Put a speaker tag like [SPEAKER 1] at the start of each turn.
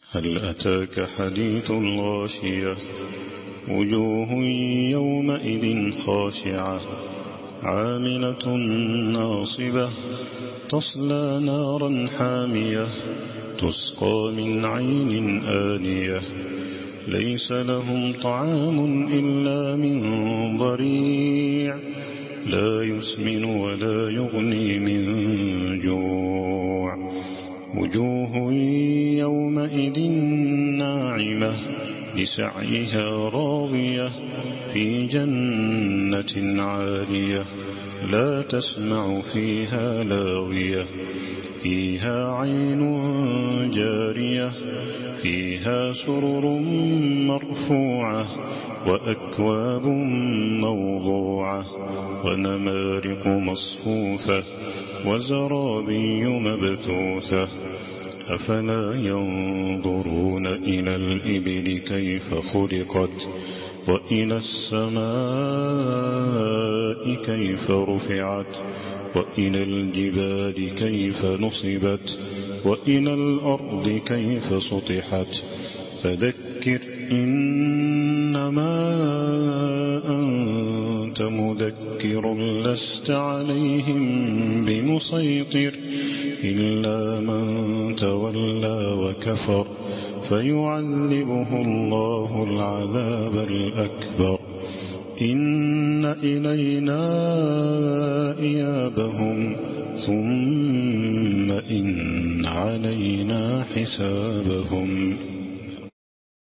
[SPEAKER 1] هل أتاك حديث الغاشية وجوه يومئذ خاشعة عاملة ناصبة تصلى نارا حامية تسقى من عين آنية ليس لهم طعام إلا من ضريع لا يسمن ولا يغني من جوع وجوه يومئذ ناعمة لسعيها راضية في جنة عالية لا تسمع فيها لاغية فيها عين جارية فيها سرر مرفوعة وأكواب موضوعة ونمارق مصفوفة وزرابي مبثوثة أفلا ينظرون إلى الإبل كيف خلقت وإلى السماء كيف رفعت وإلى الجبال كيف نصبت وإلى الأرض كيف سطحت فذكر إنما أنت مذكر لست عليهم بمسيطر إلا من تولى وكفر فيعذبه الله العذاب الأكبر إن إلينا إيابهم ثم إن علينا حسابهم.